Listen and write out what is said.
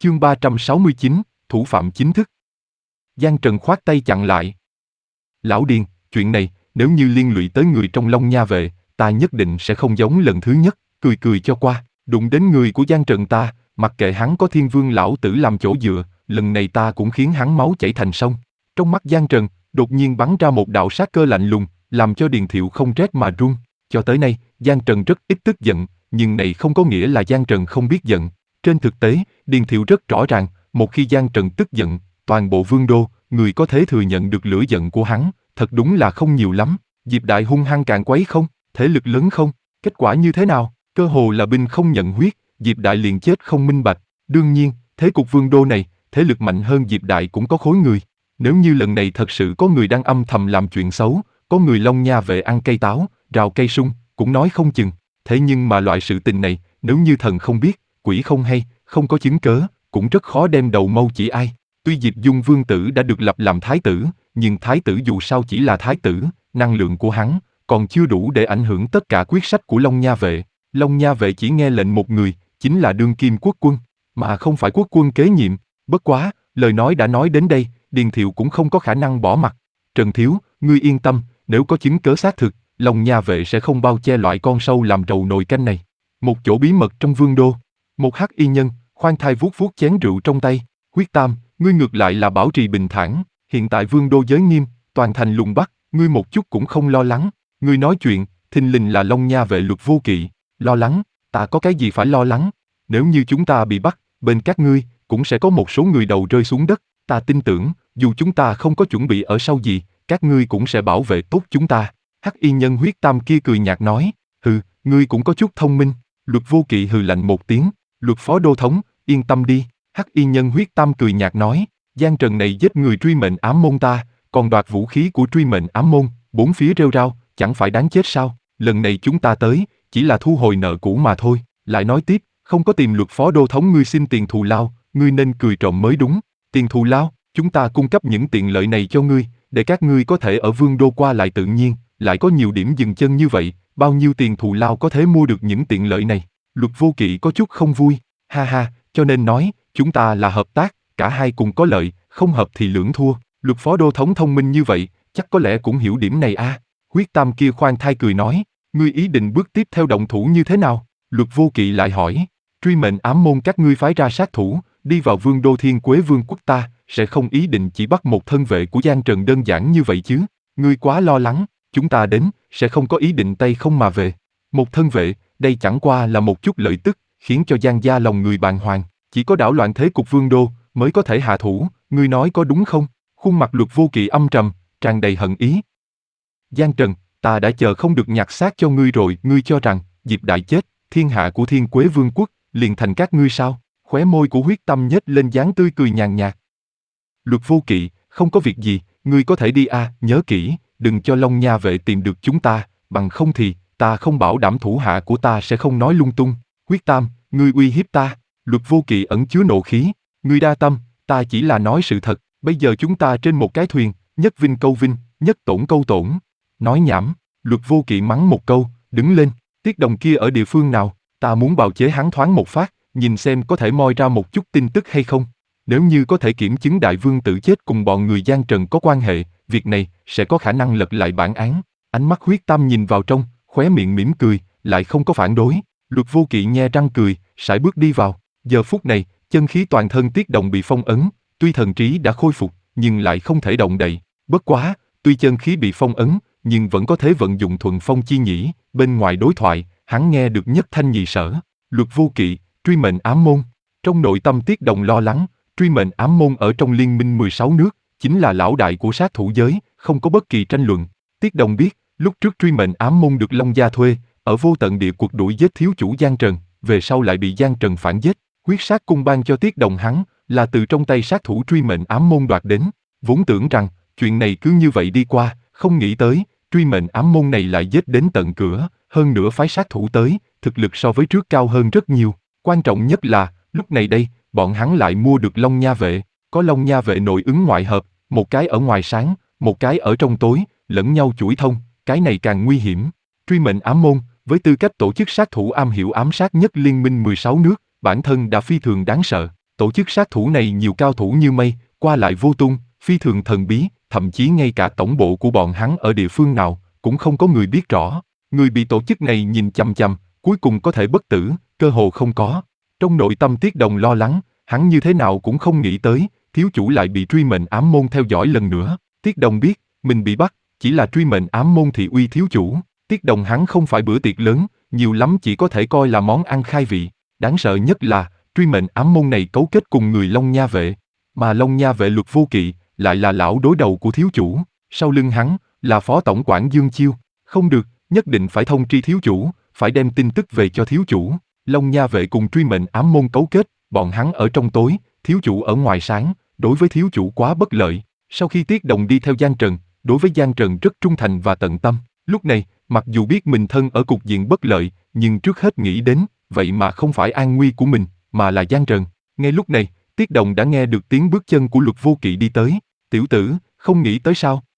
Chương 369, thủ phạm chính thức. Giang Trần khoát tay chặn lại. Lão Điền, chuyện này, nếu như liên lụy tới người trong Long Nha vệ, ta nhất định sẽ không giống lần thứ nhất, cười cười cho qua, đụng đến người của Giang Trần ta, mặc kệ hắn có Thiên Vương lão tử làm chỗ dựa, lần này ta cũng khiến hắn máu chảy thành sông. Trong mắt Giang Trần, đột nhiên bắn ra một đạo sát cơ lạnh lùng, làm cho Điền Thiệu không rét mà run. Cho tới nay, Giang Trần rất ít tức giận, nhưng này không có nghĩa là Giang Trần không biết giận. Trên thực tế, Điền Thiệu rất rõ ràng, một khi Giang Trần tức giận, toàn bộ Vương Đô, người có thể thừa nhận được lửa giận của hắn, thật đúng là không nhiều lắm. Diệp Đại hung hăng càn quấy không, thế lực lớn không, kết quả như thế nào, cơ hồ là binh không nhận huyết, Diệp Đại liền chết không minh bạch. Đương nhiên, thế cục Vương Đô này, thế lực mạnh hơn Diệp Đại cũng có khối người. Nếu như lần này thật sự có người đang âm thầm làm chuyện xấu, có người Long Nha vệ ăn cây táo, rào cây sung, cũng nói không chừng. Thế nhưng mà loại sự tình này, nếu như thần không biết, quỷ không hay, không có chứng cớ, cũng rất khó đem đầu mâu chỉ ai. Tuy Diệp Dung Vương tử đã được lập làm thái tử, nhưng thái tử dù sao chỉ là thái tử, năng lượng của hắn còn chưa đủ để ảnh hưởng tất cả quyết sách của Long Nha vệ. Long Nha vệ chỉ nghe lệnh một người, chính là đương kim quốc quân, mà không phải quốc quân kế nhiệm. Bất quá, lời nói đã nói đến đây, Điền Thiệu cũng không có khả năng bỏ mặt. Trần Thiếu, ngươi yên tâm, nếu có chứng cớ xác thực, Long Nha vệ sẽ không bao che loại con sâu làm rầu nồi canh này. Một chỗ bí mật trong Vương Đô, một hắc y nhân, khoan thai vuốt vuốt chén rượu trong tay. Huyết Tam, ngươi ngược lại là bảo trì bình thản, hiện tại Vương Đô giới nghiêm, toàn thành lùng bắt, ngươi một chút cũng không lo lắng. Ngươi nói chuyện, thình lình là Long Nha vệ Luật Vô Kỵ, lo lắng, ta có cái gì phải lo lắng? Nếu như chúng ta bị bắt, bên các ngươi, cũng sẽ có một số người đầu rơi xuống đất, ta tin tưởng, dù chúng ta không có chuẩn bị ở sau gì, các ngươi cũng sẽ bảo vệ tốt chúng ta. Hắc y nhân Huyết Tam kia cười nhạt nói, hừ, ngươi cũng có chút thông minh. Luật Vô Kỵ hừ lạnh một tiếng, Luật Phó Đô Thống, yên tâm đi. Hắc y nhân Huyết Tam cười nhạt nói, Giang Trần này giết người truy mệnh ám môn ta, còn đoạt vũ khí của truy mệnh ám môn, bốn phía rêu rao, chẳng phải đáng chết sao? Lần này chúng ta tới, chỉ là thu hồi nợ cũ mà thôi. Lại nói tiếp, không có tìm Luật Phó Đô Thống ngươi xin tiền thù lao, ngươi nên cười trộm mới đúng. Tiền thù lao, chúng ta cung cấp những tiện lợi này cho ngươi, để các ngươi có thể ở Vương Đô qua lại tự nhiên, lại có nhiều điểm dừng chân như vậy, bao nhiêu tiền thù lao có thể mua được những tiện lợi này? Luật Vô Kỵ có chút không vui, ha ha, cho nên nói, chúng ta là hợp tác, cả hai cùng có lợi, không hợp thì lưỡng thua. Luật Phó Đô Thống thông minh như vậy, chắc có lẽ cũng hiểu điểm này a. Huyết Tam kia khoan thai cười nói, ngươi ý định bước tiếp theo động thủ như thế nào? Luật Vô Kỵ lại hỏi, truy mệnh ám môn các ngươi phái ra sát thủ, đi vào Vương Đô Thiên Quế Vương quốc ta, sẽ không ý định chỉ bắt một thân vệ của Giang Trần đơn giản như vậy chứ? Ngươi quá lo lắng, chúng ta đến, sẽ không có ý định tay không mà về. Một thân vệ, đây chẳng qua là một chút lợi tức, khiến cho Giang gia lòng người bàng hoàng, chỉ có đảo loạn thế cục Vương Đô mới có thể hạ thủ, ngươi nói có đúng không? Khuôn mặt Luật Vô Kỵ âm trầm, tràn đầy hận ý. Giang Trần, ta đã chờ không được nhặt xác cho ngươi rồi, ngươi cho rằng, Diệp Đại chết, thiên hạ của Thiên Quế Vương quốc, liền thành các ngươi sao? Khóe môi của Huyết Tâm nhếch lên dáng tươi cười nhàn nhạt. Luật Vô Kỵ, không có việc gì, ngươi có thể đi nhớ kỹ, đừng cho Long Nha vệ tìm được chúng ta, bằng không thì, ta không bảo đảm thủ hạ của ta sẽ không nói lung tung. Huyết Tam, ngươi uy hiếp ta. Luật Vô Kỵ ẩn chứa nộ khí, ngươi đa tâm, ta chỉ là nói sự thật, bây giờ chúng ta trên một cái thuyền, nhất vinh câu vinh, nhất tổn câu tổn. Nói nhảm, Luật Vô Kỵ mắng một câu, đứng lên, Tiết Đồng kia ở địa phương nào, ta muốn bào chế hắn thoáng một phát, nhìn xem có thể moi ra một chút tin tức hay không. Nếu như có thể kiểm chứng đại vương tử chết cùng bọn người Giang Trần có quan hệ, việc này sẽ có khả năng lật lại bản án. Ánh mắt Huyết Tam nhìn vào trong, khóe miệng mỉm cười, lại không có phản đối. Luật Vô Kỵ nhe răng cười, sải bước đi vào. Giờ phút này, chân khí toàn thân Tiết Đồng bị phong ấn, tuy thần trí đã khôi phục, nhưng lại không thể động đậy. Bất quá, tuy chân khí bị phong ấn, nhưng vẫn có thể vận dụng thuần phong chi nhĩ. Bên ngoài đối thoại, hắn nghe được nhất thanh nhị sở. Luật Vô Kỵ, truy mệnh ám môn. Trong nội tâm Tiết Đồng lo lắng, truy mệnh ám môn ở trong liên minh 16 nước, chính là lão đại của sát thủ giới, không có bất kỳ tranh luận. Tiết Đồng biết, lúc trước truy mệnh ám môn được Long Gia thuê, ở vô tận địa cuộc đuổi giết thiếu chủ Giang Trần, về sau lại bị Giang Trần phản giết. Huyết sát cung ban cho Tiết Đồng hắn, là từ trong tay sát thủ truy mệnh ám môn đoạt đến. Vốn tưởng rằng, chuyện này cứ như vậy đi qua, không nghĩ tới, truy mệnh ám môn này lại giết đến tận cửa, hơn nữa phái sát thủ tới, thực lực so với trước cao hơn rất nhiều. Quan trọng nhất là, lúc này đây, bọn hắn lại mua được Long Nha vệ, có Long Nha vệ nội ứng ngoại hợp, một cái ở ngoài sáng, một cái ở trong tối, lẫn nhau chuỗi thông, cái này càng nguy hiểm. Truy mệnh ám môn, với tư cách tổ chức sát thủ am hiểu ám sát nhất liên minh 16 nước, bản thân đã phi thường đáng sợ. Tổ chức sát thủ này nhiều cao thủ như mây, qua lại vô tung, phi thường thần bí, thậm chí ngay cả tổng bộ của bọn hắn ở địa phương nào, cũng không có người biết rõ. Người bị tổ chức này nhìn chằm chằm, cuối cùng có thể bất tử, cơ hồ không có. Trong nội tâm Tiết Đồng lo lắng, hắn như thế nào cũng không nghĩ tới, thiếu chủ lại bị truy mệnh ám môn theo dõi lần nữa. Tiết Đồng biết, mình bị bắt, chỉ là truy mệnh ám môn thị uy thiếu chủ. Tiết Đồng hắn không phải bữa tiệc lớn, nhiều lắm chỉ có thể coi là món ăn khai vị. Đáng sợ nhất là, truy mệnh ám môn này cấu kết cùng người Long Nha vệ. Mà Long Nha vệ Luật Vô Kỵ, lại là lão đối đầu của thiếu chủ. Sau lưng hắn, là phó tổng quản Dương Chiêu. Không được, nhất định phải thông tri thiếu chủ, phải đem tin tức về cho thiếu chủ. Long Nha vệ cùng truy mệnh ám môn cấu kết, bọn hắn ở trong tối, thiếu chủ ở ngoài sáng, đối với thiếu chủ quá bất lợi. Sau khi Tiết Đồng đi theo Giang Trần, đối với Giang Trần rất trung thành và tận tâm. Lúc này, mặc dù biết mình thân ở cục diện bất lợi, nhưng trước hết nghĩ đến, vậy mà không phải an nguy của mình, mà là Giang Trần. Ngay lúc này, Tiết Đồng đã nghe được tiếng bước chân của Luật Vô Kỵ đi tới. Tiểu tử, không nghĩ tới sao?